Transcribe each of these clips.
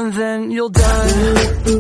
and then you'll die.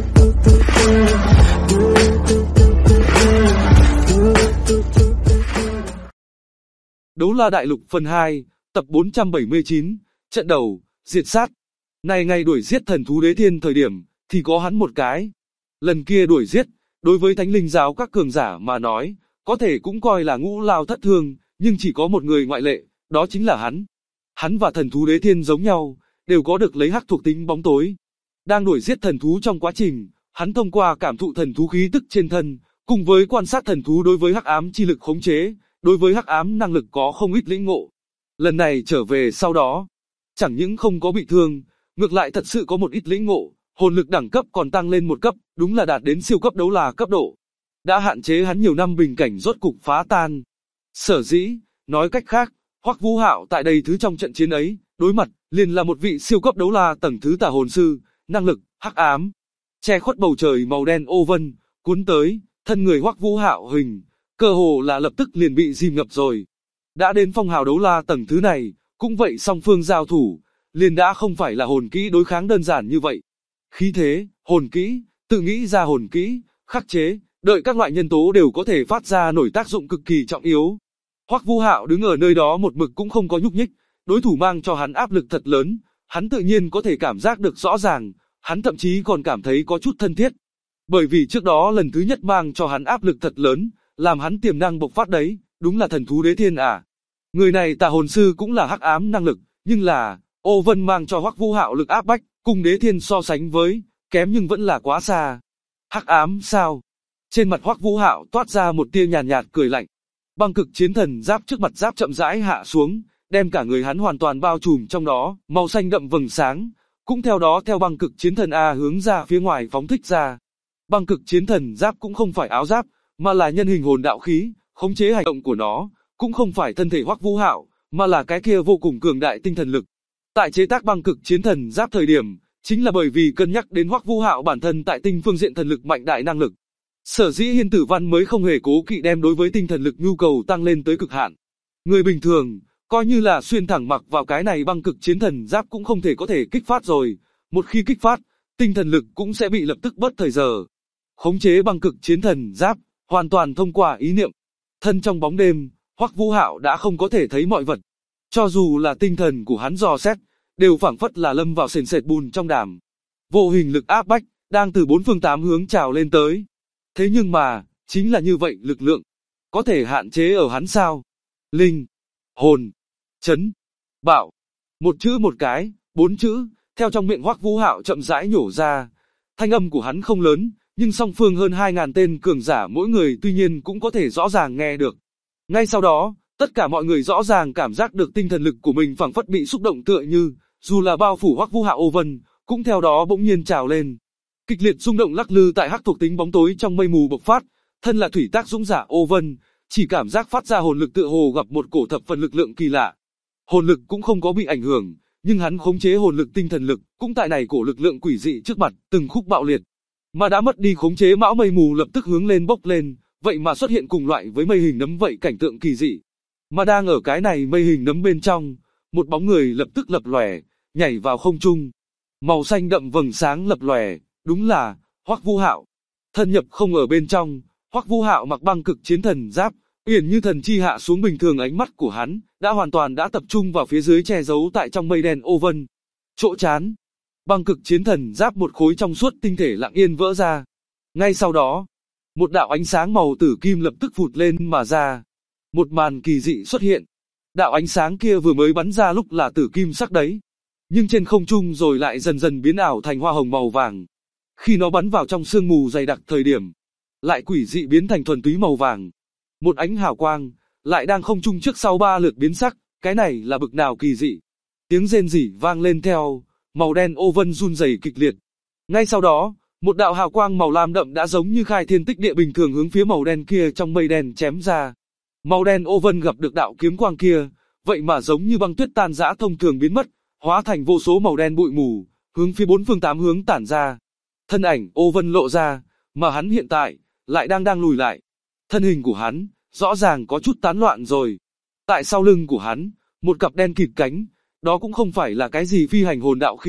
Đấu La Đại Lục phần 2, tập 479, trận đầu, diệt sát. Này ngày đuổi giết thần thú đế thiên thời điểm, thì có hắn một cái. Lần kia đuổi giết, đối với thánh linh giáo các cường giả mà nói, có thể cũng coi là ngũ lao thất thương, nhưng chỉ có một người ngoại lệ, đó chính là hắn. Hắn và thần thú đế thiên giống nhau, đều có được lấy hắc thuộc tính bóng tối. Đang đuổi giết thần thú trong quá trình, hắn thông qua cảm thụ thần thú khí tức trên thân, cùng với quan sát thần thú đối với hắc ám chi lực khống chế, đối với hắc ám năng lực có không ít lĩnh ngộ. Lần này trở về sau đó, chẳng những không có bị thương, ngược lại thật sự có một ít lĩnh ngộ, hồn lực đẳng cấp còn tăng lên một cấp, đúng là đạt đến siêu cấp đấu la cấp độ. Đã hạn chế hắn nhiều năm bình cảnh rốt cục phá tan. Sở dĩ, nói cách khác, Hoắc Vũ Hạo tại đây thứ trong trận chiến ấy, đối mặt, liền là một vị siêu cấp đấu la tầng thứ tà hồn sư, năng lực, hắc ám. Che khuất bầu trời màu đen ô vân, cuốn tới, thân người Hoắc Vũ Hạo hình, cơ hồ là lập tức liền bị dìm ngập rồi. Đã đến phong hào đấu la tầng thứ này, cũng vậy song phương giao thủ, liền đã không phải là hồn kỹ đối kháng đơn giản như vậy. Khí thế, hồn kỹ, tự nghĩ ra hồn kỹ, khắc chế, đợi các loại nhân tố đều có thể phát ra nổi tác dụng cực kỳ trọng yếu. Hoắc Vũ Hạo đứng ở nơi đó một mực cũng không có nhúc nhích, đối thủ mang cho hắn áp lực thật lớn, hắn tự nhiên có thể cảm giác được rõ ràng, hắn thậm chí còn cảm thấy có chút thân thiết. Bởi vì trước đó lần thứ nhất mang cho hắn áp lực thật lớn, làm hắn tiềm năng bộc phát đấy, đúng là thần thú đế thiên à. Người này tà hồn sư cũng là hắc ám năng lực, nhưng là, ô vân mang cho Hoắc Vũ Hạo lực áp bách, cùng đế thiên so sánh với, kém nhưng vẫn là quá xa. Hắc ám sao? Trên mặt Hoắc Vũ Hạo toát ra một tia nhàn nhạt cười lạnh. Băng cực chiến thần giáp trước mặt giáp chậm rãi hạ xuống, đem cả người hắn hoàn toàn bao trùm trong đó, màu xanh đậm vầng sáng, cũng theo đó theo băng cực chiến thần A hướng ra phía ngoài phóng thích ra. Băng cực chiến thần giáp cũng không phải áo giáp, mà là nhân hình hồn đạo khí, khống chế hành động của nó, cũng không phải thân thể Hoắc Vũ Hạo, mà là cái kia vô cùng cường đại tinh thần lực. Tại chế tác băng cực chiến thần giáp thời điểm, chính là bởi vì cân nhắc đến Hoắc Vũ Hạo bản thân tại tinh phương diện thần lực mạnh đại năng lực. Sở dĩ Hiên Tử Văn mới không hề cố kỵ đem đối với tinh thần lực nhu cầu tăng lên tới cực hạn. Người bình thường, coi như là xuyên thẳng mặc vào cái này băng cực chiến thần giáp cũng không thể có thể kích phát rồi, một khi kích phát, tinh thần lực cũng sẽ bị lập tức bớt thời giờ. Khống chế băng cực chiến thần giáp, hoàn toàn thông qua ý niệm. Thân trong bóng đêm, Hoắc Vũ Hạo đã không có thể thấy mọi vật. Cho dù là tinh thần của hắn dò xét, đều phảng phất là lâm vào sền sệt bùn trong đàm. Vô hình lực áp bách, đang từ bốn phương tám hướng trào lên tới. Thế nhưng mà, chính là như vậy lực lượng, có thể hạn chế ở hắn sao? Linh, hồn, chấn, bạo. Một chữ một cái, 4 chữ, theo trong miệng Hoắc Vũ Hạo chậm rãi nhổ ra. Thanh âm của hắn không lớn, nhưng song phương hơn 2.000 tên cường giả mỗi người tuy nhiên cũng có thể rõ ràng nghe được. Ngay sau đó, tất cả mọi người rõ ràng cảm giác được tinh thần lực của mình phảng phất bị xúc động tựa như, dù là bao phủ Hoắc Vũ Hạo ô vân, cũng theo đó bỗng nhiên trào lên. Kịch liệt rung động lắc lư tại hắc thuộc tính bóng tối trong mây mù bộc phát, thân là thủy tác dũng giả ô vân, chỉ cảm giác phát ra hồn lực tựa hồ gặp một cổ thập phần lực lượng kỳ lạ. Hồn lực cũng không có bị ảnh hưởng, nhưng hắn khống chế hồn lực tinh thần lực, cũng tại này cổ lực lượng quỷ dị trước mặt, từng khúc bạo liệt. Mà đã mất đi khống chế mão mây mù lập tức hướng lên bốc lên, vậy mà xuất hiện cùng loại với mây hình nấm vậy cảnh tượng kỳ dị. Mà đang ở cái này mây hình nấm bên trong, một bóng người lập tức lập lòe, nhảy vào không trung. Màu xanh đậm vầng sáng lập lòe, đúng là Hoắc Vũ Hạo. Thân nhập không ở bên trong, Hoắc Vũ Hạo mặc băng cực chiến thần giáp, uyển như thần chi hạ xuống bình thường, ánh mắt của hắn đã hoàn toàn đã tập trung vào phía dưới che giấu tại trong mây đen ô vân. Chỗ trán, băng cực chiến thần giáp một khối trong suốt tinh thể lặng yên vỡ ra. Ngay sau đó, một đạo ánh sáng màu tử kim lập tức phụt lên mà ra. Một màn kỳ dị xuất hiện. Đạo ánh sáng kia vừa mới bắn ra lúc là tử kim sắc đấy, nhưng trên không trung rồi lại dần dần biến ảo thành hoa hồng màu vàng. Khi nó bắn vào trong sương mù dày đặc thời điểm, lại quỷ dị biến thành thuần túy màu vàng. Một ánh hào quang, lại đang không trung trước sau 3 lượt biến sắc, cái này là bực nào kỳ dị. Tiếng rên rỉ vang lên theo, màu đen ô vân run rẩy kịch liệt. Ngay sau đó, một đạo hào quang màu lam đậm đã giống như khai thiên tích địa bình thường hướng phía màu đen kia trong mây đen chém ra. Màu đen ô vân gặp được đạo kiếm quang kia, vậy mà giống như băng tuyết tan rã thông thường biến mất, hóa thành vô số màu đen bụi mù, hướng phía bốn phương tám hướng tản ra. Thân ảnh ô vân lộ ra, mà hắn hiện tại lại đang lùi lại. Thân hình của hắn rõ ràng có chút tán loạn rồi. Tại sau lưng của hắn, một cặp đen kịt cánh, đó cũng không phải là cái gì phi hành hồn đạo khí,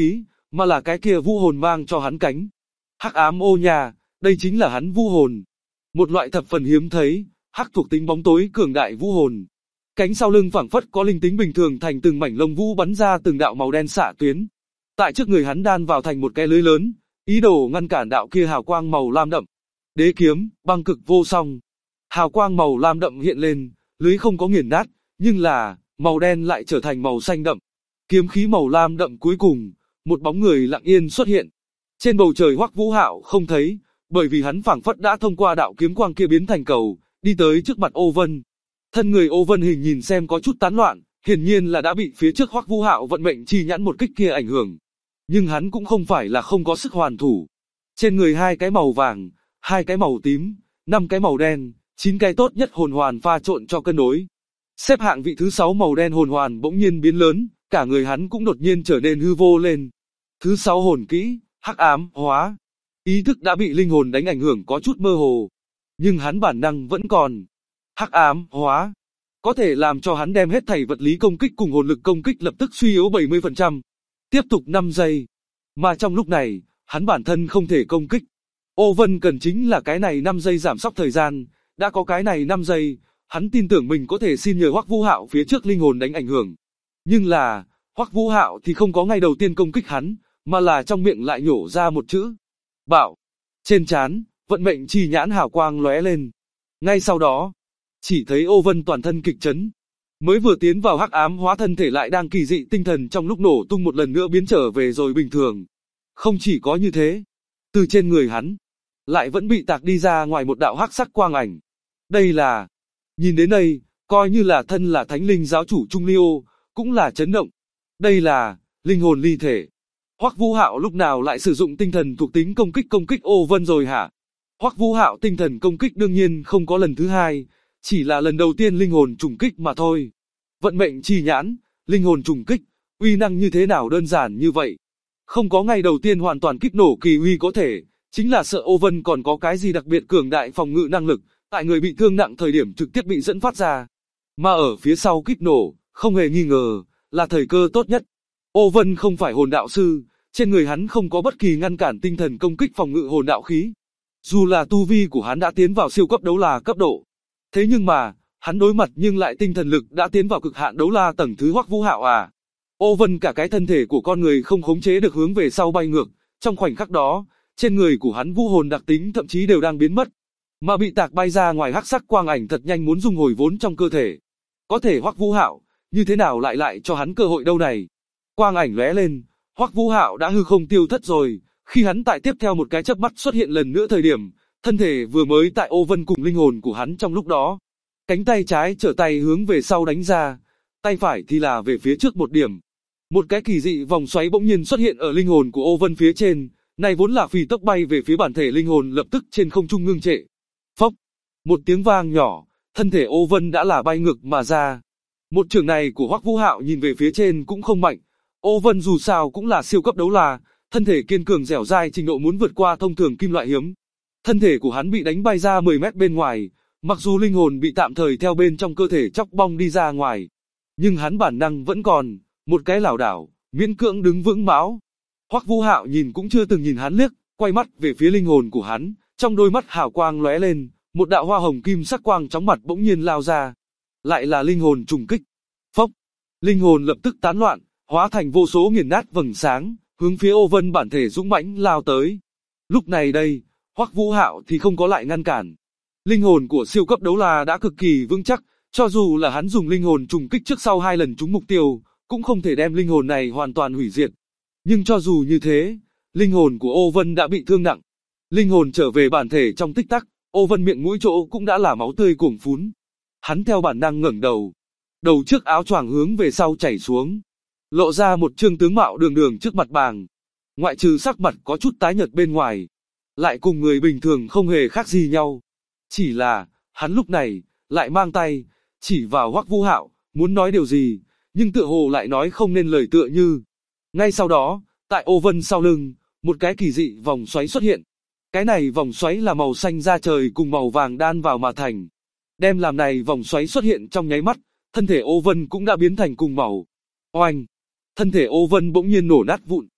mà là cái kia vũ hồn mang cho hắn cánh. Hắc ám ô nha, đây chính là hắn vũ hồn. Một loại thập phần hiếm thấy, hắc thuộc tính bóng tối cường đại vũ hồn. Cánh sau lưng phảng phất có linh tính bình thường thành từng mảnh lông vũ bắn ra từng đạo màu đen xạ tuyến. Tại trước người hắn đan vào thành một cái lưới lớn, ý đồ ngăn cản đạo kia hào quang màu lam đậm. Đế kiếm, băng cực vô song. Hào quang màu lam đậm hiện lên, lưới không có nghiền nát, nhưng là, màu đen lại trở thành màu xanh đậm. Kiếm khí màu lam đậm cuối cùng, một bóng người lặng yên xuất hiện. Trên bầu trời Hoắc Vũ Hạo không thấy, bởi vì hắn phảng phất đã thông qua đạo kiếm quang kia biến thành cầu, đi tới trước mặt Ô Vân. Thân người Ô Vân hình nhìn xem có chút tán loạn, hiển nhiên là đã bị phía trước Hoắc Vũ Hạo vận mệnh chi nhãn một kích kia ảnh hưởng. Nhưng hắn cũng không phải là không có sức hoàn thủ. Trên người 2 cái màu vàng, 2 cái màu tím, 5 cái màu đen, 9 cái tốt nhất hồn hoàn pha trộn cho cân đối. Xếp hạng vị thứ 6 màu đen hồn hoàn bỗng nhiên biến lớn, cả người hắn cũng đột nhiên trở nên hư vô lên. Thứ 6 hồn kỹ, hắc ám hóa. Ý thức đã bị linh hồn đánh ảnh hưởng có chút mơ hồ, nhưng hắn bản năng vẫn còn. Hắc ám hóa có thể làm cho hắn đem hết thảy vật lý công kích cùng hồn lực công kích lập tức suy yếu 70%. Tiếp tục 5 giây. Mà trong lúc này, hắn bản thân không thể công kích. Ô Vân cần chính là cái này 5 giây giảm sóc thời gian, đã có cái này 5 giây, hắn tin tưởng mình có thể xin nhờ Hoắc Vũ Hạo phía trước linh hồn đánh ảnh hưởng. Nhưng là, Hoắc Vũ Hạo thì không có ngay đầu tiên công kích hắn, mà là trong miệng lại nhổ ra một chữ. Bạo. Trên trán, vận mệnh chi nhãn hào quang lóe lên. Ngay sau đó, chỉ thấy Ô Vân toàn thân kịch chấn. Mới vừa tiến vào hắc ám hóa thân thể lại đang kỳ dị tinh thần trong lúc nổ tung một lần nữa biến trở về rồi bình thường. Không chỉ có như thế, từ trên người hắn, lại vẫn bị tạc đi ra ngoài một đạo hắc sắc quang ảnh. Đây là, nhìn đến đây, coi như là thân là thánh linh giáo chủ Trung Liêu, cũng là chấn động. Đây là, linh hồn ly thể. Hoắc Vũ Hạo lúc nào lại sử dụng tinh thần thuộc tính công kích Ô Vân rồi hả? Hoắc Vũ Hạo tinh thần công kích đương nhiên không có lần thứ hai, chỉ là lần đầu tiên linh hồn trùng kích mà thôi. Vận mệnh chi nhãn, linh hồn trùng kích, uy năng như thế nào đơn giản như vậy? Không có ngày đầu tiên hoàn toàn kích nổ kỳ uy có thể, chính là sợ Ô Vân còn có cái gì đặc biệt cường đại phòng ngự năng lực, tại người bị thương nặng thời điểm trực tiếp bị dẫn phát ra. Mà ở phía sau kích nổ, không hề nghi ngờ, là thời cơ tốt nhất. Ô Vân không phải hồn đạo sư, trên người hắn không có bất kỳ ngăn cản tinh thần công kích phòng ngự hồn đạo khí. Dù là tu vi của hắn đã tiến vào siêu cấp đấu la cấp độ. Thế nhưng mà, hắn đối mặt nhưng lại tinh thần lực đã tiến vào cực hạn đấu la tầng thứ Hoắc Vũ Hạo à. Ô Vân cả cái thân thể của con người không khống chế được hướng về sau bay ngược, trong khoảnh khắc đó, trên người của hắn vũ hồn đặc tính thậm chí đều đang biến mất, mà bị tạc bay ra ngoài hắc sắc quang ảnh thật nhanh muốn dung hồi vốn trong cơ thể. Có thể Hoắc Vũ Hạo, như thế nào lại cho hắn cơ hội đâu này? Quang ảnh lóe lên, Hoắc Vũ Hạo đã hư không tiêu thất rồi, khi hắn tại tiếp theo một cái chớp mắt xuất hiện lần nữa thời điểm, thân thể vừa mới tại Ô Vân cùng linh hồn của hắn trong lúc đó. Cánh tay trái trở tay hướng về sau đánh ra, tay phải thì là về phía trước một điểm. Một cái kỳ dị vòng xoáy bỗng nhiên xuất hiện ở linh hồn của Ô Vân phía trên, này vốn là phi tốc bay về phía bản thể linh hồn lập tức trên không trung ngưng trệ. Phốc, một tiếng vang nhỏ, thân thể Ô Vân đã là bay ngược mà ra. Một trường này của Hoắc Vũ Hạo nhìn về phía trên cũng không mạnh. Ô Vân dù sao cũng là siêu cấp đấu la, thân thể kiên cường dẻo dai trình độ muốn vượt qua thông thường kim loại hiếm. Thân thể của hắn bị đánh bay ra 10 mét bên ngoài, mặc dù linh hồn bị tạm thời theo bên trong cơ thể chóc bong đi ra ngoài, nhưng hắn bản năng vẫn còn, một cái lảo đảo, miễn cưỡng đứng vững mão. Hoắc Vũ Hạo nhìn cũng chưa từng nhìn hắn liếc, quay mắt về phía linh hồn của hắn, trong đôi mắt hào quang lóe lên, một đạo hoa hồng kim sắc quang chóng mặt bỗng nhiên lao ra, lại là linh hồn trùng kích. Phốc, linh hồn lập tức tán loạn, hóa thành vô số nghiền nát vầng sáng, hướng phía Ô Vân bản thể dũng mãnh lao tới. Lúc này đây, Hoắc Vũ Hạo thì không có lại ngăn cản. Linh hồn của siêu cấp đấu la đã cực kỳ vững chắc, cho dù là hắn dùng linh hồn trùng kích trước sau 2 lần trúng mục tiêu, cũng không thể đem linh hồn này hoàn toàn hủy diệt. Nhưng cho dù như thế, linh hồn của Ô Vân đã bị thương nặng. Linh hồn trở về bản thể trong tích tắc, Ô Vân miệng mũi chỗ cũng đã là máu tươi cuồn phún. Hắn theo bản năng ngẩng đầu, đầu trước áo choàng hướng về sau chảy xuống, lộ ra một trương tướng mạo đường đường trước mặt bàng. Ngoại trừ sắc mặt có chút tái nhợt bên ngoài, lại cùng người bình thường không hề khác gì nhau. Chỉ là, hắn lúc này, lại mang tay, chỉ vào Hoắc Vũ Hạo, muốn nói điều gì, nhưng tựa hồ lại nói không nên lời tựa như. Ngay sau đó, tại Ô Vân sau lưng, một cái kỳ dị vòng xoáy xuất hiện. Cái này vòng xoáy là màu xanh da trời cùng màu vàng đan vào mà thành. Đem làm này vòng xoáy xuất hiện trong nháy mắt, thân thể Ô Vân cũng đã biến thành cùng màu. Oanh! Thân thể Ô Vân bỗng nhiên nổ nát vụn.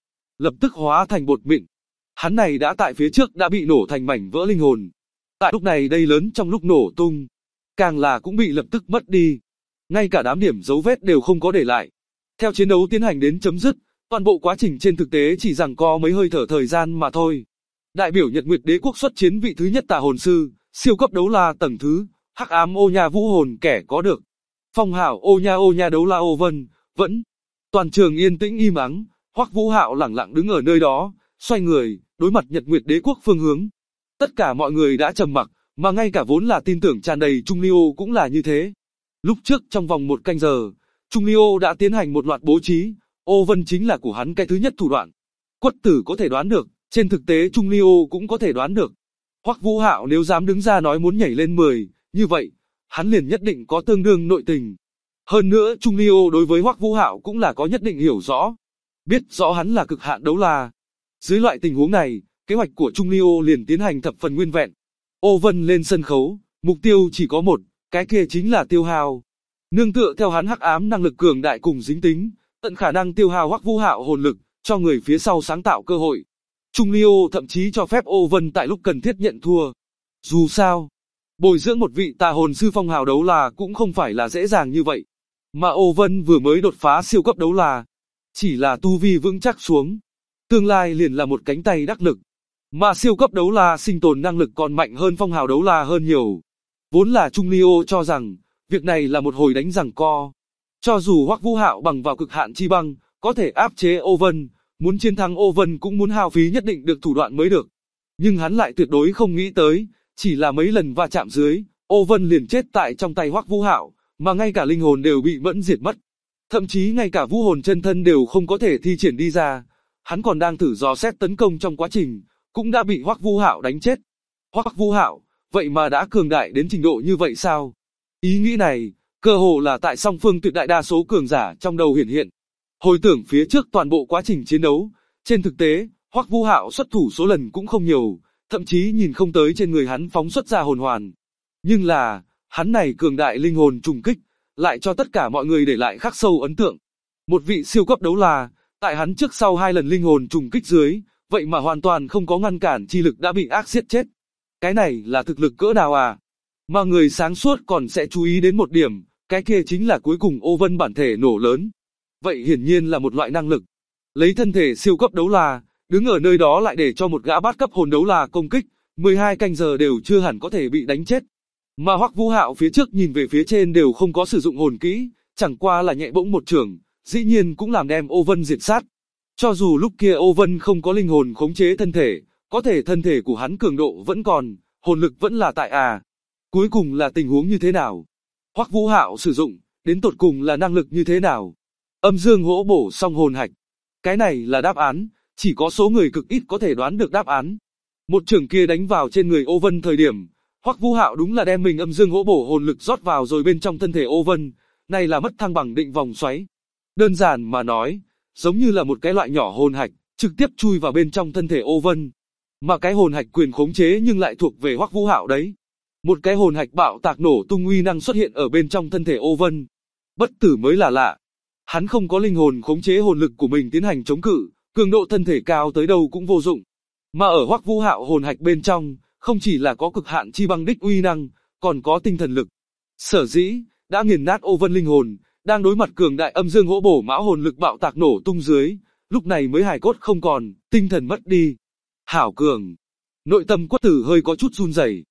lập tức hóa thành bột mịn. Hắn này đã tại phía trước đã bị nổ thành mảnh vỡ linh hồn. Tại lúc này đây lớn trong lúc nổ tung, càng là cũng bị lập tức mất đi. Ngay cả đám điểm dấu vết đều không có để lại. Theo chiến đấu tiến hành đến chấm dứt, toàn bộ quá trình trên thực tế chỉ giằng co mấy hơi thở thời gian mà thôi. Đại biểu Nhật Nguyệt Đế quốc xuất chiến vị thứ nhất Tà hồn sư, siêu cấp đấu la tầng thứ, Hắc ám ô nha vũ hồn kẻ có được. Phong hảo ô nha đấu la ô vân, vẫn. Toàn trường yên tĩnh im ắng, Hoắc Vũ Hạo lẳng lặng đứng ở nơi đó, xoay người, đối mặt Nhật Nguyệt Đế quốc phương hướng. Tất cả mọi người đã trầm mặc, mà ngay cả vốn là tin tưởng tràn đầy Trung Ly Ô cũng là như thế. Lúc trước trong vòng 1 canh giờ, Trung Ly Ô đã tiến hành một loạt bố trí, ô vân chính là của hắn cái thứ nhất thủ đoạn. Quất Tử có thể đoán được, trên thực tế Trung Ly Ô cũng có thể đoán được. Hoắc Vũ Hạo nếu dám đứng ra nói muốn nhảy lên 10, như vậy, hắn liền nhất định có tương đương nội tình. Hơn nữa Trung Ly Ô đối với Hoắc Vũ Hạo cũng là có nhất định hiểu rõ. Biết rõ hắn là cực hạn đấu la. Dưới loại tình huống này, kế hoạch của Trung Ly Ô liền tiến hành thập phần nguyên vẹn. Ô vân lên sân khấu, mục tiêu chỉ có một, cái kia chính là tiêu hao. Nương tựa theo hắn hắc ám năng lực cường đại cùng dính tính, tận khả năng tiêu hao Hoắc Vũ Hạo hồn lực, cho người phía sau sáng tạo cơ hội. Trung Ly Ô thậm chí cho phép Ô Vân tại lúc cần thiết nhận thua. Dù sao, bồi dưỡng một vị tà hồn sư phong hào đấu la cũng không phải là dễ dàng như vậy. Mà Ô Vân vừa mới đột phá siêu cấp đấu la, chỉ là tu vi vững chắc xuống. Tương lai liền là một cánh tay đắc lực. Mà siêu cấp đấu la sinh tồn năng lực còn mạnh hơn phong hào đấu la hơn nhiều. Vốn là Trung Ly Ô cho rằng, việc này là một hồi đánh giằng co. Cho dù Hoắc Vũ Hạo bằng vào cực hạn chi băng, có thể áp chế Ô Vân, muốn chiến thắng Ô Vân cũng muốn hao phí nhất định được thủ đoạn mới được. Nhưng hắn lại tuyệt đối không nghĩ tới, chỉ là mấy lần va chạm dưới, Ô Vân liền chết tại trong tay Hoắc Vũ Hạo, mà ngay cả linh hồn đều bị mẫn diệt mất. Thậm chí ngay cả vũ hồn chân thân đều không có thể thi triển đi ra. Hắn còn đang thử dò xét tấn công trong quá trình, cũng đã bị Hoắc Vũ Hạo đánh chết. Hoắc Vũ Hạo, vậy mà đã cường đại đến trình độ như vậy sao? Ý nghĩ này, cơ hồ là tại song phương tuyệt đại đa số cường giả trong đầu hiển hiện. Hồi tưởng phía trước toàn bộ quá trình chiến đấu, trên thực tế, Hoắc Vũ Hạo xuất thủ số lần cũng không nhiều, thậm chí nhìn không tới trên người hắn phóng xuất ra hồn hoàn. Nhưng là, hắn này cường đại linh hồn trùng kích, lại cho tất cả mọi người để lại khắc sâu ấn tượng. Một vị siêu cấp đấu la, tại hắn trước sau 2 lần linh hồn trùng kích dưới, vậy mà hoàn toàn không có ngăn cản chi lực đã bị ác giết chết. Cái này là thực lực cỡ nào à? Mà người sáng suốt còn sẽ chú ý đến một điểm, cái kia chính là cuối cùng Ô Vân bản thể nổ lớn. Vậy hiển nhiên là một loại năng lực. Lấy thân thể siêu cấp đấu la, đứng ở nơi đó lại để cho một gã bát cấp hồn đấu la công kích, 12 canh giờ đều chưa hẳn có thể bị đánh chết. Mà Hoắc Vũ Hạo phía trước nhìn về phía trên đều không có sử dụng hồn kỹ, chẳng qua là nhẹ bỗng một chưởng, dĩ nhiên cũng làm đem Ô Vân diệt sát. Cho dù lúc kia Ô Vân không có linh hồn khống chế thân thể, có thể thân thể của hắn cường độ vẫn còn, hồn lực vẫn là tại Cuối cùng là tình huống như thế nào? Hoắc Vũ Hạo sử dụng, đến tột cùng là năng lực như thế nào? Âm dương hỗ bổ song hồn hạch. Cái này là đáp án, chỉ có số người cực ít có thể đoán được đáp án. Một chưởng kia đánh vào trên người Ô Vân thời điểm, Hoắc Vũ Hạo đúng là đem mình âm dương hỗ bổ hồn lực rót vào rồi bên trong thân thể Ô Vân, này là mất thăng bằng định vòng xoáy. Đơn giản mà nói, giống như là một cái loại nhỏ hồn hạch, trực tiếp chui vào bên trong thân thể Ô Vân. Mà cái hồn hạch quyền khống chế nhưng lại thuộc về Hoắc Vũ Hạo đấy. Một cái hồn hạch bạo tạc nổ tung uy năng xuất hiện ở bên trong thân thể Ô Vân. Bất Tử mới là lạ. Hắn không có linh hồn khống chế hồn lực của mình tiến hành chống cự, cường độ thân thể cao tới đâu cũng vô dụng. Mà ở Hoắc Vũ Hạo hồn hạch bên trong, không chỉ là có cực hạn chi băng đích uy năng, còn có tinh thần lực. Sở dĩ, đã nghiền nát Ô Vân linh hồn, đang đối mặt cường đại âm dương hỗ bổ mão hồn lực bạo tạc nổ tung dưới, lúc này mới hài cốt không còn, tinh thần mất đi. Hảo cường. Nội tâm Quất Tử hơi có chút run rẩy.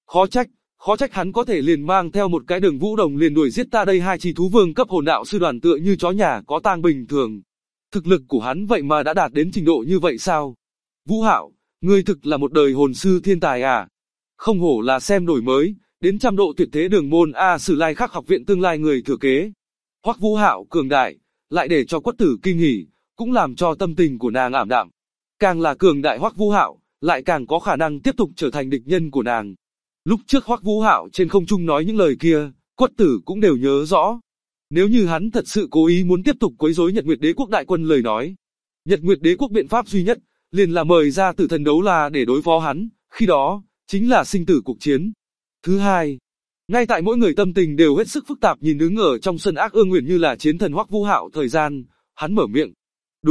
Khó trách hắn có thể liền mang theo một cái Đường Vũ Đồng liền đuổi giết ta đây hai chỉ thú vương cấp hồn đạo sư đoàn tựa như chó nhà có tang bình thường. Thực lực của hắn vậy mà đã đạt đến trình độ như vậy sao? Vũ Hạo, ngươi thực là một đời hồn sư thiên tài à? Không hổ là xem đổi mới, đến trăm độ tuyệt thế đường môn Sử Lai Khắc học viện tương lai người thừa kế. Hoắc Vũ Hạo cường đại, lại để cho Quất Tử kinh hỉ, cũng làm cho tâm tình của nàng ảm đạm. Càng là cường đại Hoắc Vũ Hạo, lại càng có khả năng tiếp tục trở thành địch nhân của nàng. Lúc trước Hoắc Vũ Hạo trên không trung nói những lời kia, Quất Tử cũng đều nhớ rõ. Nếu như hắn thật sự cố ý muốn tiếp tục quấy rối Nhật Nguyệt Đế quốc đại quân lời nói, Nhật Nguyệt Đế quốc biện pháp duy nhất liền là mời ra Tử Thần đấu la để đối phó hắn, khi đó chính là sinh tử cuộc chiến. Thứ hai, ngay tại mỗi người tâm tình đều hết sức phức tạp nhìn đứng ở trong sân ác ương nguyện như là chiến thần Hoắc Vũ Hạo thời gian, hắn mở miệng. Đúng,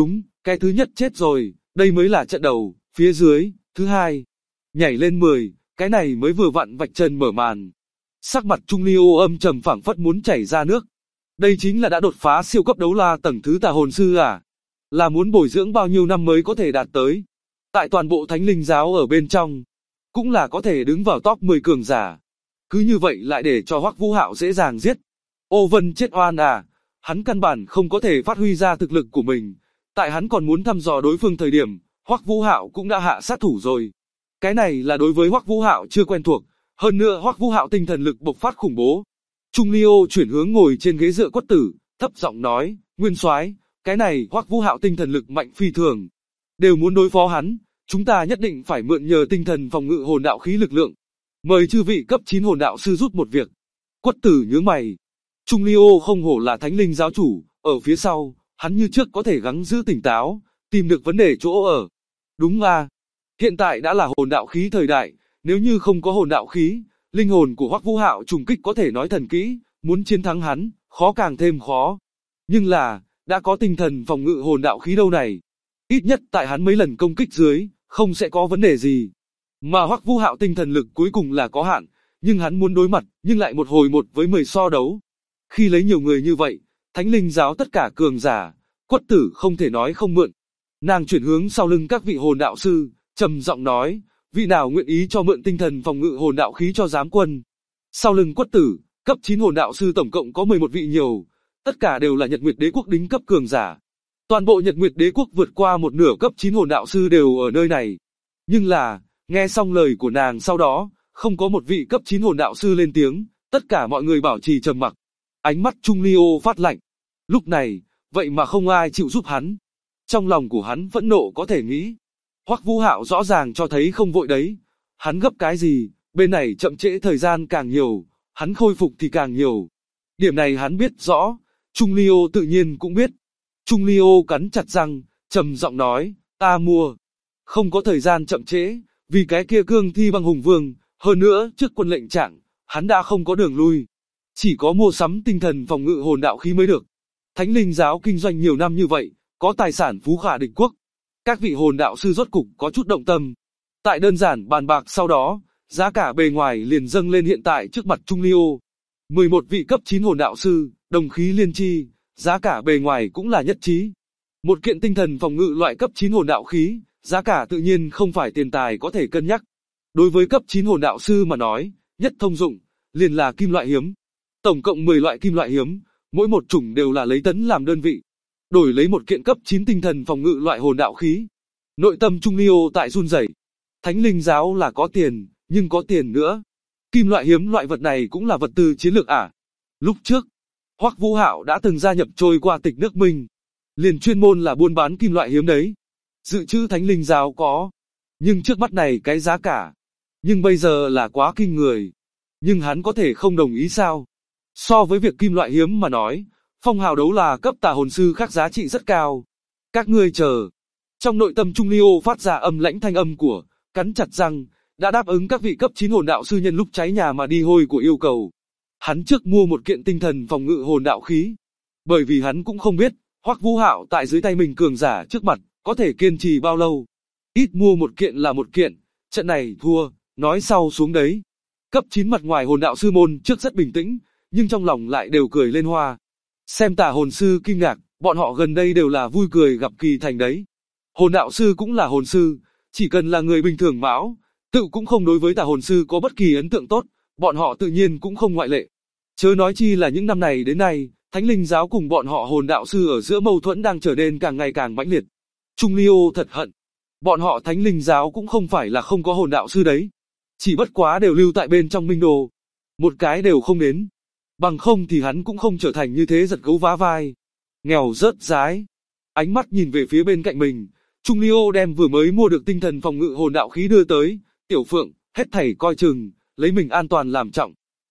Cái thứ nhất chết rồi, đây mới là trận đầu, phía dưới, thứ hai, nhảy lên 10, cái này mới vừa vặn vạch chân mở màn. Sắc mặt Trung Ly Ô âm trầm phảng phất muốn chảy ra nước. Đây chính là đã đột phá siêu cấp đấu la tầng thứ tà hồn sư à? Là muốn bồi dưỡng bao nhiêu năm mới có thể đạt tới? Tại toàn bộ thánh linh giáo ở bên trong, cũng là có thể đứng vào top 10 cường giả. Cứ như vậy lại để cho Hoắc Vũ Hạo dễ dàng giết. Ô Vân chết oan à? Hắn căn bản không có thể phát huy ra thực lực của mình. Tại hắn còn muốn thăm dò đối phương thời điểm, Hoắc Vũ Hạo cũng đã hạ sát thủ rồi. Cái này là đối với Hoắc Vũ Hạo chưa quen thuộc, hơn nữa Hoắc Vũ Hạo tinh thần lực bộc phát khủng bố. Trung Ly Ô chuyển hướng ngồi trên ghế dựa Quất Tử, thấp giọng nói, Nguyên Soái, cái này Hoắc Vũ Hạo tinh thần lực mạnh phi thường, đều muốn đối phó hắn, chúng ta nhất định phải mượn nhờ tinh thần phòng ngự hồn đạo khí lực lượng. Mời chư vị cấp 9 hồn đạo sư giúp một việc. Quất Tử nhướng mày. Trung Ly Ô không hổ là thánh linh giáo chủ, ở phía sau, hắn như trước có thể gắng giữ tỉnh táo, tìm được vấn đề chỗ ở. Đúng à, hiện tại đã là hồn đạo khí thời đại, nếu như không có hồn đạo khí, linh hồn của Hoắc Vũ Hạo trùng kích có thể nói thần kỹ, muốn chiến thắng hắn, khó càng thêm khó. Nhưng là, đã có tinh thần phòng ngự hồn đạo khí đâu này. Ít nhất tại hắn mấy lần công kích dưới, không sẽ có vấn đề gì. Mà Hoắc Vũ Hạo tinh thần lực cuối cùng là có hạn, nhưng hắn muốn đối mặt, nhưng lại một hồi 1 với 10 so đấu. Khi lấy nhiều người như vậy, thánh linh giáo tất cả cường giả, Quất Tử không thể nói không mượn. Nàng chuyển hướng sau lưng các vị hồn đạo sư, trầm giọng nói, vị nào nguyện ý cho mượn tinh thần phòng ngự hồn đạo khí cho giám quân. Sau lưng Quất Tử, cấp 9 hồn đạo sư tổng cộng có 11 vị nhiều, tất cả đều là Nhật Nguyệt Đế quốc đỉnh cấp cường giả. Toàn bộ Nhật Nguyệt Đế quốc vượt qua một nửa cấp 9 hồn đạo sư đều ở nơi này. Nhưng là, nghe xong lời của nàng sau đó, không có một vị cấp 9 hồn đạo sư lên tiếng, tất cả mọi người bảo trì trầm mặc. Ánh mắt Trung Ly Ô phát lạnh. Lúc này, vậy mà không ai chịu giúp hắn. Trong lòng của hắn phẫn nộ có thể nghĩ. Hoắc Vũ Hạo rõ ràng cho thấy không vội đấy. Hắn gấp cái gì, bên này chậm trễ thời gian càng nhiều, hắn khôi phục thì càng nhiều. Điểm này hắn biết rõ, Trung Ly Ô tự nhiên cũng biết. Trung Ly Ô cắn chặt răng, trầm giọng nói, ta mua. Không có thời gian chậm trễ, vì cái kia cương thi băng hùng vương, hơn nữa trước quân lệnh trạng, hắn đã không có đường lui. Chỉ có mua sắm tinh thần phòng ngự hồn đạo khí mới được. Thánh linh giáo kinh doanh nhiều năm như vậy, có tài sản phú khả địch quốc. Các vị hồn đạo sư rốt cục có chút động tâm. Tại đơn giản bàn bạc sau đó, giá cả bề ngoài liền dâng lên hiện tại trước mặt Trung Ly Ô. 11 vị cấp 9 hồn đạo sư, đồng khí liên chi, giá cả bề ngoài cũng là nhất trí. Một kiện tinh thần phòng ngự loại cấp 9 hồn đạo khí, giá cả tự nhiên không phải tiền tài có thể cân nhắc. Đối với cấp 9 hồn đạo sư mà nói, nhất thông dụng, liền là kim loại hiếm. Tổng cộng 10 loại kim loại hiếm, mỗi một chủng đều là lấy tấn làm đơn vị. Đổi lấy một kiện cấp 9 tinh thần phòng ngự loại hồn đạo khí. Nội tâm Trung Ly Ô tại run rẩy. Thánh linh giáo là có tiền, nhưng có tiền nữa. Kim loại hiếm loại vật này cũng là vật tư chiến lược à? Lúc trước, Hoắc Vũ Hạo đã từng gia nhập trôi qua Tịch nước Minh, liền chuyên môn là buôn bán kim loại hiếm đấy. Dự trữ thánh linh giáo có, nhưng trước mắt này cái giá cả, nhưng bây giờ là quá kinh người. Nhưng hắn có thể không đồng ý sao? So với việc kim loại hiếm mà nói, phong hào đấu là cấp tà hồn sư khác giá trị rất cao. Các ngươi chờ. Trong nội tâm Trung Ly Ô phát ra âm lãnh thanh âm của, cắn chặt răng, đã đáp ứng các vị cấp 9 hồn đạo sư nhân lúc cháy nhà mà đi hôi của yêu cầu. Hắn trước mua một kiện tinh thần phòng ngự hồn đạo khí. Bởi vì hắn cũng không biết, Hoắc Vũ Hạo tại dưới tay mình cường giả trước mặt, có thể kiên trì bao lâu. Ít mua một kiện là một kiện, trận này thua, nói sau xuống đấy. Cấp 9 mặt ngoài hồn đạo sư môn trước rất bình tĩnh, nhưng trong lòng lại đều cười lên hoa. Xem tà hồn sư kinh ngạc, bọn họ gần đây đều là vui cười gặp kỳ thành đấy. Hồn đạo sư cũng là hồn sư, chỉ cần là người bình thường mão, tự cũng không đối với tà hồn sư có bất kỳ ấn tượng tốt, bọn họ tự nhiên cũng không ngoại lệ. Chớ nói chi là những năm này đến nay, Thánh linh giáo cùng bọn họ hồn đạo sư ở giữa mâu thuẫn đang trở nên càng ngày càng mãnh liệt. Trung Ly Ô thật hận. Bọn họ Thánh linh giáo cũng không phải là không có hồn đạo sư đấy. Chỉ bất quá đều lưu tại bên trong Minh Đồ. Một cái đều không đến. Bằng không thì hắn cũng không trở thành như thế giật gấu vá vai. Nghèo rớt rái. Ánh mắt nhìn về phía bên cạnh mình. Trung Ly Ô đem vừa mới mua được tinh thần phòng ngự hồn đạo khí đưa tới. Tiểu Phượng, hết thảy coi chừng, lấy mình an toàn làm trọng.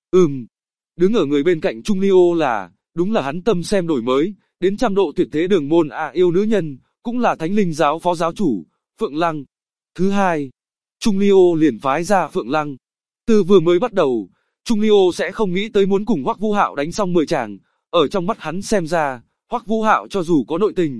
Đứng ở người bên cạnh Trung Ly Ô là, đúng là hắn tâm xem đổi mới, đến trăm độ tuyệt thế đường môn yêu nữ nhân, cũng là Thánh linh giáo phó giáo chủ, Phượng Lăng. Thứ hai, Trung Ly Ô liền phái ra Phượng Lăng. Từ vừa mới bắt đầu, Trung Ly Ô sẽ không nghĩ tới muốn cùng Hoắc Vũ Hạo đánh xong 10 tràng, ở trong mắt hắn xem ra, Hoắc Vũ Hạo cho dù có nội tình,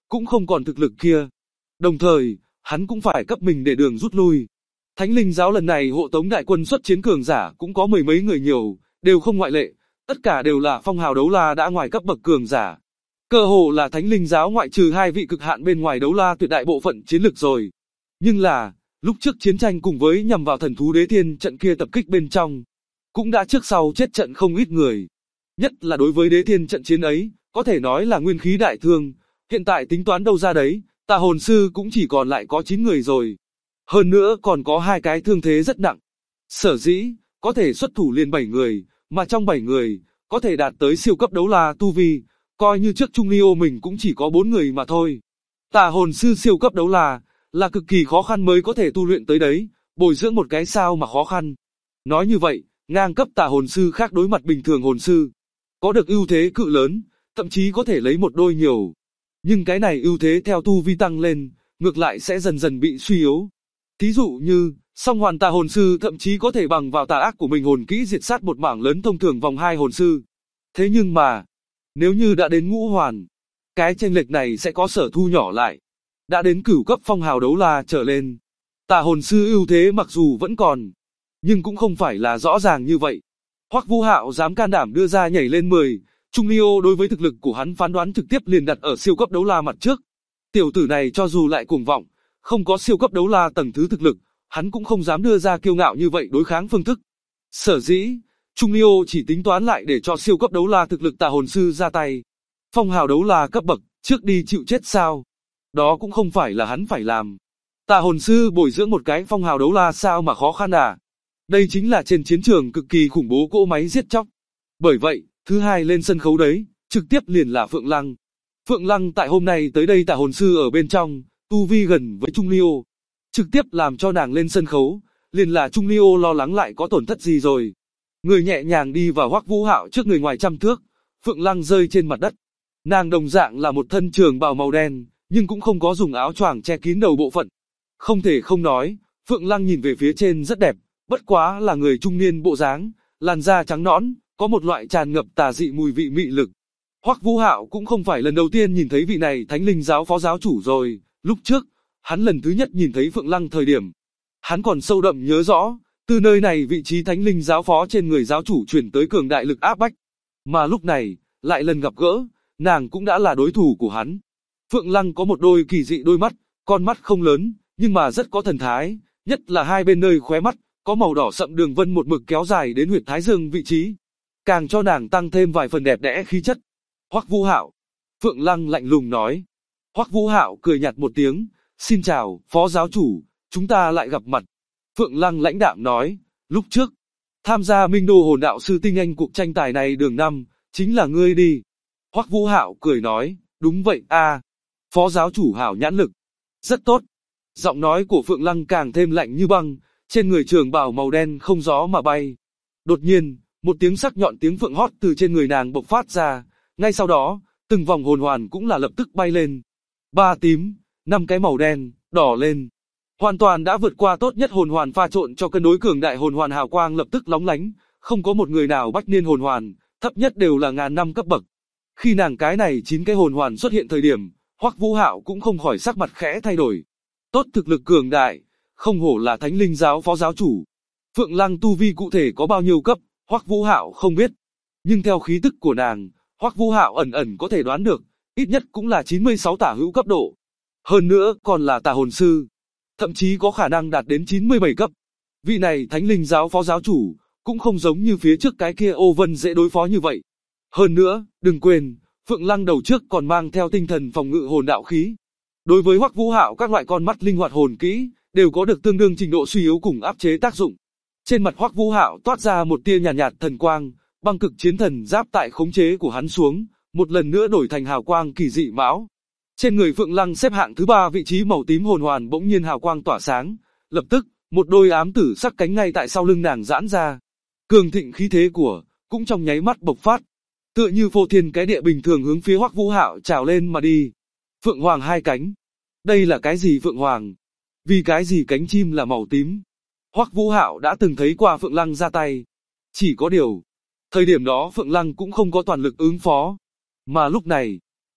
cũng không còn thực lực kia. Đồng thời, hắn cũng phải cấp mình để đường rút lui. Thánh linh giáo lần này hộ tống đại quân xuất chiến cường giả cũng có mười mấy người nhiều, đều không ngoại lệ, tất cả đều là phong hào đấu la đã ngoài cấp bậc cường giả. Cơ hồ là thánh linh giáo ngoại trừ hai vị cực hạn bên ngoài đấu la tuyệt đại bộ phận chiến lực rồi. Nhưng là, lúc trước chiến tranh cùng với nhằm vào thần thú đế thiên trận kia tập kích bên trong, cũng đã trước sau chết trận không ít người. Nhất là đối với đế thiên trận chiến ấy, có thể nói là nguyên khí đại thương, hiện tại tính toán đâu ra đấy, tà hồn sư cũng chỉ còn lại có 9 người rồi. Hơn nữa còn có 2 cái thương thế rất nặng. Sở dĩ, có thể xuất thủ liền 7 người, mà trong 7 người, có thể đạt tới siêu cấp đấu la tu vi, coi như trước Trung Lio mình cũng chỉ có 4 người mà thôi. Tà hồn sư siêu cấp đấu la, là cực kỳ khó khăn mới có thể tu luyện tới đấy, bồi dưỡng một cái sao mà khó khăn. Nói như vậy, ngang cấp tà hồn sư khác đối mặt bình thường hồn sư, có được ưu thế cự lớn, thậm chí có thể lấy một đôi nhiều. Nhưng cái này ưu thế theo tu vi tăng lên, ngược lại sẽ dần dần bị suy yếu. Thí dụ như, song hoàn tà hồn sư thậm chí có thể bằng vào tà ác của mình hồn kỹ diệt sát một mảng lớn thông thường vòng 2 hồn sư. Thế nhưng mà, nếu như đã đến ngũ hoàn, cái chênh lệch này sẽ có sở thu nhỏ lại. Đã đến cửu cấp phong hào đấu la trở lên, tà hồn sư ưu thế mặc dù vẫn còn, nhưng cũng không phải là rõ ràng như vậy. Hoắc Vũ Hạo dám can đảm đưa ra nhảy lên 10, Trung Lio đối với thực lực của hắn phán đoán trực tiếp liền đặt ở siêu cấp đấu la mặt trước. Tiểu tử này cho dù lại cuồng vọng, không có siêu cấp đấu la tầng thứ thực lực, hắn cũng không dám đưa ra kiêu ngạo như vậy đối kháng phương thức. Sở dĩ, Trung Lio chỉ tính toán lại để cho siêu cấp đấu la thực lực tà hồn sư ra tay. Phong hào đấu la cấp bậc, trước đi chịu chết sao? Đó cũng không phải là hắn phải làm. Tà hồn sư bồi dưỡng một cái phong hào đấu la sao mà khó khăn à? Đây chính là trên chiến trường cực kỳ khủng bố cỗ máy giết chóc. Bởi vậy, thứ hai lên sân khấu đấy, trực tiếp liền là Phượng Lăng. Phượng Lăng tại hôm nay tới đây tà hồn sư ở bên trong, tu vi gần với Trung Lio. Trực tiếp làm cho nàng lên sân khấu, liền là Trung Lio lo lắng lại có tổn thất gì rồi. Người nhẹ nhàng đi vào Hoắc Vũ Hạo trước người ngoài trăm thước, Phượng Lăng rơi trên mặt đất. Nàng đồng dạng là một thân trường bào màu đen, nhưng cũng không có dùng áo choàng che kín đầu bộ phận. Không thể không nói, Phượng Lăng nhìn về phía trên rất đẹp, bất quá là người trung niên bộ dáng, làn da trắng nõn, có một loại tràn ngập tà dị mùi vị mị lực. Hoắc Vũ Hạo cũng không phải lần đầu tiên nhìn thấy vị này Thánh Linh giáo phó giáo chủ rồi, lúc trước, hắn lần thứ nhất nhìn thấy Phượng Lăng thời điểm, hắn còn sâu đậm nhớ rõ, từ nơi này vị trí Thánh Linh giáo phó trên người giáo chủ truyền tới cường đại lực áp bách, mà lúc này, lại lần gặp gỡ, nàng cũng đã là đối thủ của hắn. Phượng Lăng có một đôi kỳ dị đôi mắt, con mắt không lớn, nhưng mà rất có thần thái, nhất là hai bên nơi khóe mắt, có màu đỏ sậm đường vân một mực kéo dài đến huyệt thái dương vị trí, càng cho nàng tăng thêm vài phần đẹp đẽ khí chất. Hoắc Vũ Hạo, Phượng Lăng lạnh lùng nói. Hoắc Vũ Hạo cười nhạt một tiếng, xin chào, phó giáo chủ, chúng ta lại gặp mặt. Phượng Lăng lãnh đạm nói, lúc trước, tham gia Minh Đô hồn đạo sư tinh anh cuộc tranh tài này đường năm, chính là ngươi đi. Hoắc Vũ Hạo cười nói, đúng vậy a, phó giáo chủ hảo nhãn lực, rất tốt. Giọng nói của Phượng Lăng càng thêm lạnh như băng, trên người trường bào màu đen không gió mà bay. Đột nhiên, một tiếng sắc nhọn tiếng phượng hót từ trên người nàng bộc phát ra, ngay sau đó, từng vòng hồn hoàn cũng là lập tức bay lên. 3 tím, 5 cái màu đen, đỏ lên. Hoàn toàn đã vượt qua tốt nhất hồn hoàn pha trộn cho cân đối cường đại hồn hoàn hào quang lập tức lóng lánh, không có một người nào bách niên hồn hoàn, thấp nhất đều là ngàn năm cấp bậc. Khi nàng cái này 9 cái hồn hoàn xuất hiện thời điểm, Hoắc Vũ Hạo cũng không khỏi sắc mặt khẽ thay đổi. Tốt thực lực cường đại, không hổ là Thánh Linh giáo phó giáo chủ. Phượng Lăng tu vi cụ thể có bao nhiêu cấp, Hoắc Vũ Hạo không biết. Nhưng theo khí tức của nàng, Hoắc Vũ Hạo ẩn ẩn có thể đoán được, ít nhất cũng là 96 tả hữu cấp độ. Hơn nữa còn là tà hồn sư, thậm chí có khả năng đạt đến 97 cấp. Vị này Thánh Linh giáo phó giáo chủ, cũng không giống như phía trước cái kia Ô Vân dễ đối phó như vậy. Hơn nữa, đừng quên, Phượng Lăng đầu trước còn mang theo tinh thần phòng ngự hồn đạo khí. Đối với Hoắc Vũ Hạo các loại con mắt linh hoạt hồn kỹ, đều có được tương đương trình độ suy yếu cùng áp chế tác dụng. Trên mặt Hoắc Vũ Hạo toát ra một tia nhàn nhạt thần quang, băng cực chiến thần giáp tại khống chế của hắn xuống, một lần nữa đổi thành hào quang kỳ dị mão. Trên người Phượng Lăng xếp hạng thứ 3 vị trí màu tím hồn hoàn bỗng nhiên hào quang tỏa sáng, lập tức, một đôi ám tử sắc cánh ngay tại sau lưng nàng giãn ra. Cường thịnh khí thế của, cũng trong nháy mắt bộc phát, tựa như phô thiên cái địa bình thường hướng phía Hoắc Vũ Hạo trào lên mà đi. Phượng Hoàng 2 cánh. Đây là cái gì Phượng Hoàng? Vì cái gì cánh chim là màu tím? Hoắc Vũ Hạo đã từng thấy qua Phượng Lăng ra tay. Chỉ có điều, thời điểm đó Phượng Lăng cũng không có toàn lực ứng phó. Mà lúc này,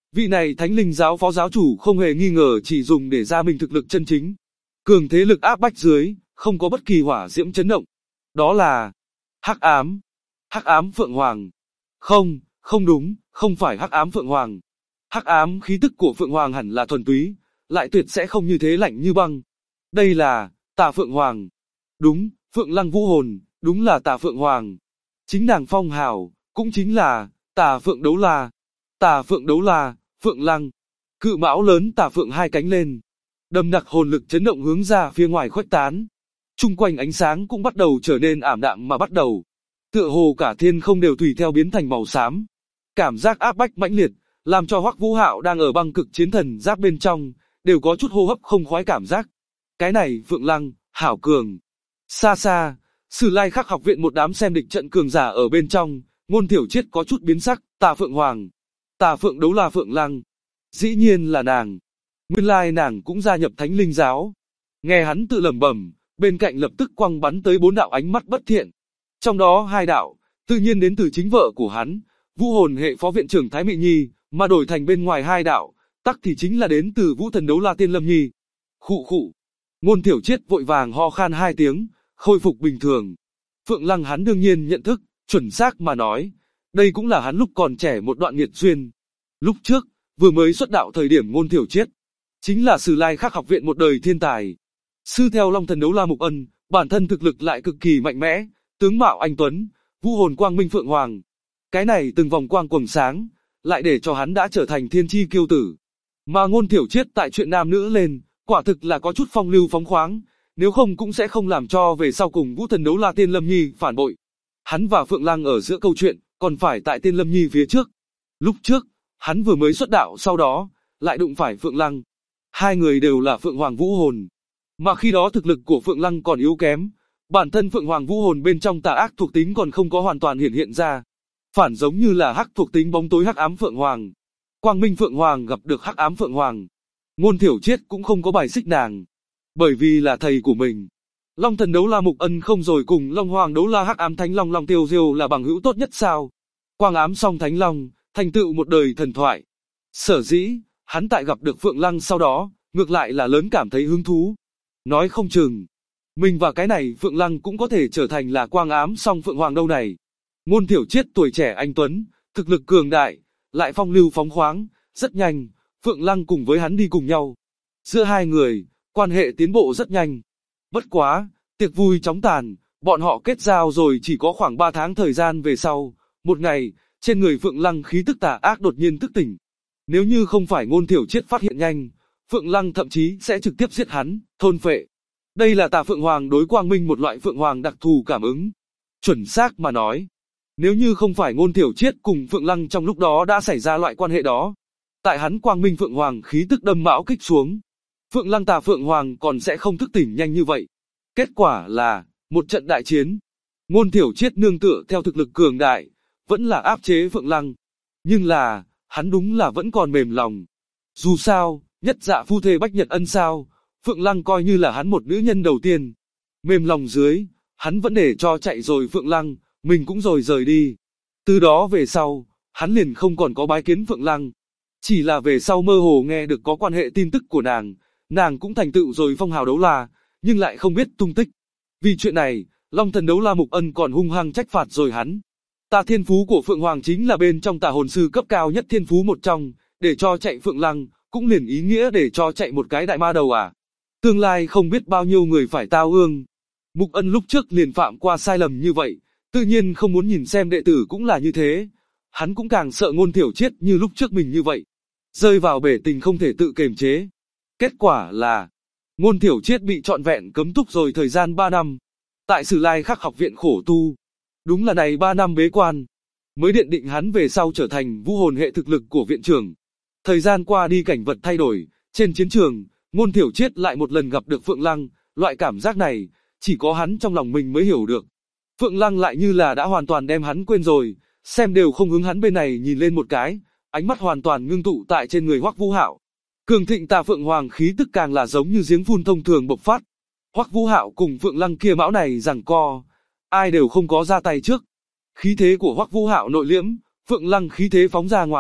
Vị này Thánh Linh giáo phó giáo chủ không hề nghi ngờ chỉ dùng để ra mình thực lực chân chính. Cường thế lực áp bách dưới, không có bất kỳ hỏa diễm chấn động. Đó là Hắc ám. Hắc ám Phượng Hoàng. Không, không đúng, không phải Hắc ám Phượng Hoàng. Hắc ám khí tức của Phượng Hoàng hẳn là thuần túy, lại tuyệt sẽ không như thế lạnh như băng. Đây là Tà Phượng Hoàng. Đúng, Phượng Lăng vũ hồn, đúng là Tà Phượng Hoàng. Chính nàng phong hào, cũng chính là Tà Phượng Đấu La. Tà Phượng Đấu La, Phượng Lăng. Cự mão lớn Tà Phượng hai cánh lên. Đầm đặc hồn lực chấn động hướng ra phía ngoài khuếch tán. Chung quanh ánh sáng cũng bắt đầu trở nên ảm đạm mà bắt đầu. Tựa hồ cả thiên không đều tùy theo biến thành màu xám. Cảm giác áp bách mãnh liệt, làm cho Hoắc Vũ Hạo đang ở băng cực chiến thần giáp bên trong, đều có chút hô hấp không khoái cảm giác. Cái này Phượng Lăng, hảo cường. Xa xa, Sử Lai Khắc học viện một đám xem địch trận cường giả ở bên trong, Ngôn Thiểu Triết có chút biến sắc, Tà Phượng Hoàng, Tà Phượng Đấu La Phượng Lăng. Dĩ nhiên là nàng. Nguyên lai nàng cũng gia nhập Thánh Linh giáo. Nghe hắn tự lẩm bẩm, bên cạnh lập tức quăng bắn tới 4 đạo ánh mắt bất thiện. Trong đó 2 đạo, tự nhiên đến từ chính vợ của hắn, Vũ hồn hệ phó viện trưởng Thái Mị Nhi, mà đổi thành bên ngoài 2 đạo, tắc thì chính là đến từ Vũ thần Đấu La Tiên Lâm Nhi. Khụ khụ. Ngôn Thiểu Triết vội vàng ho khan 2 tiếng, khôi phục bình thường. Phượng Lăng hắn đương nhiên nhận thức, chuẩn xác mà nói, đây cũng là hắn lúc còn trẻ một đoạn nghiệt duyên. Lúc trước, vừa mới xuất đạo thời điểm Ngôn Thiểu Triết, chính là Sử Lai Khắc học viện một đời thiên tài. Sư theo Long thần Đấu La Mục Ân, bản thân thực lực lại cực kỳ mạnh mẽ, tướng mạo anh tuấn, vũ hồn quang minh Phượng Hoàng. Cái này từng vòng quang quầng sáng, lại để cho hắn đã trở thành thiên chi kiêu tử. Mà Ngôn Thiểu Triết tại chuyện nam nữ lên, quả thực là có chút phong lưu phóng khoáng, nếu không cũng sẽ không làm cho về sau cùng Vũ thần Đấu La Tiên Lâm Nhi phản bội. Hắn và Phượng Lăng ở giữa câu chuyện, còn phải tại Tiên Lâm Nhi phía trước. Lúc trước, hắn vừa mới xuất đạo, sau đó lại đụng phải Phượng Lăng. 2 người đều là Phượng Hoàng vũ hồn, mà khi đó thực lực của Phượng Lăng còn yếu kém, bản thân Phượng Hoàng vũ hồn bên trong tà ác thuộc tính còn không có hoàn toàn hiện ra, phản giống như là hắc thuộc tính bóng tối hắc ám Phượng Hoàng. Quang Minh Phượng Hoàng gặp được hắc ám Phượng Hoàng, Ngôn Thiểu Triết cũng không có bài xích nàng, bởi vì là thầy của mình. Long thần Đấu La Mục Ân không rồi cùng Long Hoàng Đấu La hắc ám Thánh Long Long Tiêu Diêu là bằng hữu tốt nhất sao? Quang ám song Thánh Long, thành tựu một đời thần thoại. Sở dĩ, hắn tại gặp được Phượng Lăng sau đó, ngược lại là lớn cảm thấy hứng thú. Nói không chừng, mình và cái này Phượng Lăng cũng có thể trở thành là quang ám song Phượng Hoàng đâu này. Ngôn Thiểu Triết tuổi trẻ anh tuấn, thực lực cường đại, lại phong lưu phóng khoáng, rất nhanh, Phượng Lăng cùng với hắn đi cùng nhau. Giữa 2 người, quan hệ tiến bộ rất nhanh. Bất quá, tiệc vui chóng tàn, bọn họ kết giao rồi chỉ có khoảng 3 tháng thời gian về sau, một ngày, trên người Phượng Lăng khí tức tà ác đột nhiên thức tỉnh. Nếu như không phải Ngôn Thiểu Triết phát hiện nhanh, Phượng Lăng thậm chí sẽ trực tiếp giết hắn, thôn phệ. Đây là Tà Phượng Hoàng đối Quang Minh một loại Phượng Hoàng đặc thù cảm ứng. Chuẩn xác mà nói, nếu như không phải Ngôn Thiểu Triết cùng Phượng Lăng trong lúc đó đã xảy ra loại quan hệ đó, tại hắn Quang Minh Phượng Hoàng khí tức đâm mão kích xuống, Phượng Lăng Tà Phượng Hoàng còn sẽ không thức tỉnh nhanh như vậy. Kết quả là, một trận đại chiến. Ngôn Thiểu Triết nương tựa theo thực lực cường đại, vẫn là áp chế Phượng Lăng. Nhưng là, hắn đúng là vẫn còn mềm lòng. Dù sao, nhất dạ phu thê bách nhật ân sao, Phượng Lăng coi như là hắn một nữ nhân đầu tiên. Mềm lòng dưới, hắn vẫn để cho chạy rồi Phượng Lăng, mình cũng rồi rời đi. Từ đó về sau, hắn liền không còn có bái kiến Phượng Lăng. Chỉ là về sau mơ hồ nghe được có quan hệ tin tức của nàng cũng thành tựu rồi phong hào đấu la, nhưng lại không biết tung tích. Vì chuyện này, Long thần Đấu La Mục Ân còn hung hăng trách phạt rồi hắn. Tà thiên phú của Phượng Hoàng chính là bên trong tà hồn sư cấp cao nhất thiên phú một trong, để cho chạy Phượng Lăng, cũng liền ý nghĩa để cho chạy một cái đại ma đầu à. Tương lai không biết bao nhiêu người phải tao ương. Mục Ân lúc trước liền phạm qua sai lầm như vậy, tự nhiên không muốn nhìn xem đệ tử cũng là như thế. Hắn cũng càng sợ Ngôn Thiểu Triết như lúc trước mình như vậy, rơi vào bể tình không thể tự kiềm chế. Kết quả là, Ngôn Thiểu Triết bị trọn vẹn cấm túc rồi thời gian 3 năm, tại Sử Lai Khắc học viện khổ tu. Đúng là này 3 năm bế quan, mới điện định hắn về sau trở thành vũ hồn hệ thực lực của viện trưởng. Thời gian qua đi cảnh vật thay đổi, trên chiến trường, Ngôn Thiểu Triết lại một lần gặp được Phượng Lăng, loại cảm giác này, chỉ có hắn trong lòng mình mới hiểu được. Phượng Lăng lại như là đã hoàn toàn đem hắn quên rồi, xem đều không hướng hắn bên này nhìn lên một cái, ánh mắt hoàn toàn ngưng tụ tại trên người Hoắc Vũ Hạo. Cường thịnh Tà Phượng Hoàng khí tức càng là giống như giếng phun thông thường bộc phát. Hoắc Vũ Hạo cùng Phượng Lăng kia mão này giằng co, ai đều không có ra tay trước. Khí thế của Hoắc Vũ Hạo nội liễm, Phượng Lăng khí thế phóng ra ngoài,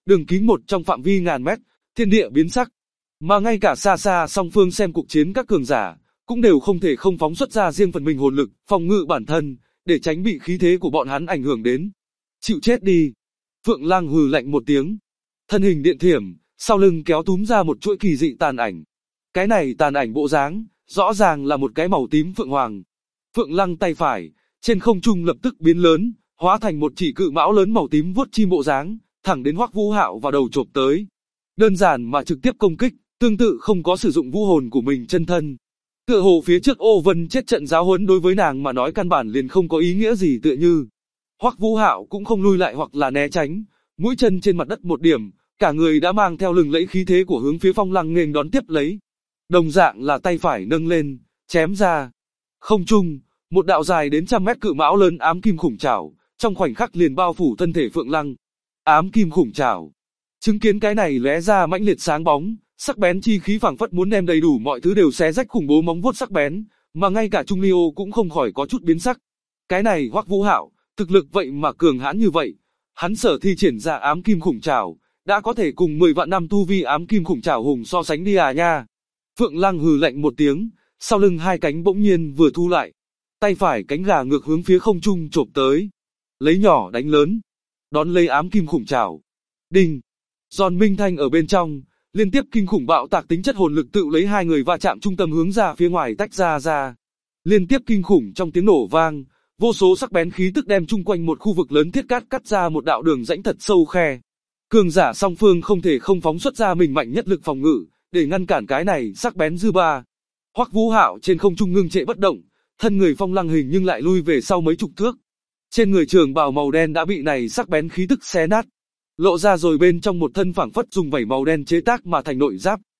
đường kính một trong phạm vi ngàn mét, thiên địa biến sắc. Mà ngay cả xa xa song phương xem cuộc chiến các cường giả, cũng đều không thể không phóng xuất ra riêng phần mình hồn lực, phòng ngự bản thân, để tránh bị khí thế của bọn hắn ảnh hưởng đến. Chịu chết đi. Phượng Lăng hừ lạnh một tiếng. Thân hình điện thiểm, sau lưng kéo túm ra một chuỗi kỳ dị tàn ảnh. Cái này tàn ảnh bộ dáng, rõ ràng là một cái màu tím phượng hoàng. Phượng Lăng tay phải, trên không trung lập tức biến lớn, hóa thành một chỉ cự mão lớn màu tím vuốt chim bộ dáng, thẳng đến Hoắc Vũ Hạo vào đầu chộp tới. Đơn giản mà trực tiếp công kích, tương tự không có sử dụng vũ hồn của mình chân thân. Tựa hồ phía trước Ô Vân chết trận giáo huấn đối với nàng mà nói căn bản liền không có ý nghĩa gì tựa như. Hoắc Vũ Hạo cũng không lui lại hoặc là né tránh, mũi chân trên mặt đất một điểm, cả người đã mang theo lừng lẫy khí thế của hướng phía Phong Lăng nghênh đón tiếp lấy. Đồng dạng là tay phải nâng lên, chém ra. Không trung, một đạo dài đến trăm mét cự mão lớn ám kim khủng trảo, trong khoảnh khắc liền bao phủ thân thể Phượng Lăng. Ám kim khủng trảo. Chứng kiến cái này lóe ra mãnh liệt sáng bóng, sắc bén chi khí phảng phất muốn đem đầy đủ mọi thứ đều xé rách khủng bố móng vuốt sắc bén, mà ngay cả Trung Ly Ô cũng không khỏi có chút biến sắc. Cái này Hoắc Vũ Hạo, thực lực vậy mà cường hãn như vậy, hắn sở thi triển ra ám kim khủng trảo, đã có thể cùng 10 vạn năm tu vi ám kim khủng trảo hùng so sánh đi à nha. Phượng Lăng hừ lạnh một tiếng, sau lưng hai cánh bỗng nhiên vừa thu lại, tay phải cánh gà ngược hướng phía không trung chộp tới, lấy nhỏ đánh lớn, đón lấy ám kim khủng trảo. Đinh, giòn minh thanh ở bên trong, liên tiếp kinh khủng bạo tạc tính chất hồn lực tự lấy hai người va chạm trung tâm hướng ra phía ngoài tách ra. Liên tiếp kinh khủng trong tiếng nổ vang, vô số sắc bén khí tức đem chung quanh một khu vực lớn thiết cát cắt ra một đạo đường rãnh thật sâu khe. Cường giả song phương không thể không phóng xuất ra mình mạnh nhất lực phòng ngự, để ngăn cản cái này sắc bén dư ba. Hoắc Vũ Hạo trên không trung ngưng trệ bất động, thân người Phong Lăng hình nhưng lại lui về sau mấy chục thước. Trên người trường bào màu đen đã bị này sắc bén khí tức xé nát, lộ ra rồi bên trong một thân phảng phất dùng vảy màu đen chế tác mà thành nội giáp.